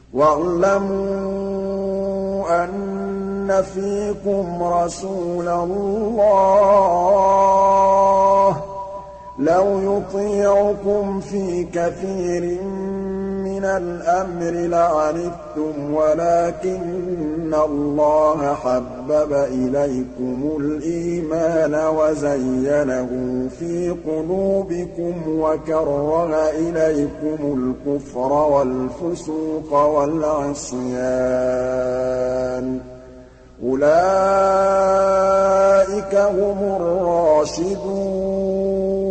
وَاعْلَمُوا أَنَّ فِيكُمْ رَسُولَ اللَّهِ ۚ لَوْ يُطِيعُكُمْ فِي كَثِيرٍ مِّنَ الْأَمْرِ لَعَنِتُّمْ وَلَٰكِنَّ اللَّهَ حَبَّبَ إِلَيْكُمُ الْإِيمَانَ وَزَيَّنَهُ فِي قُلُوبِكُمْ وَكَرَّهَ إِلَيْكُمُ الْكُفْرَ وَالْفُسُوقَ وَالْعِصْيَانَ ۚ أُولَٰئِكَ هُمُ الرَّاشِدُونَ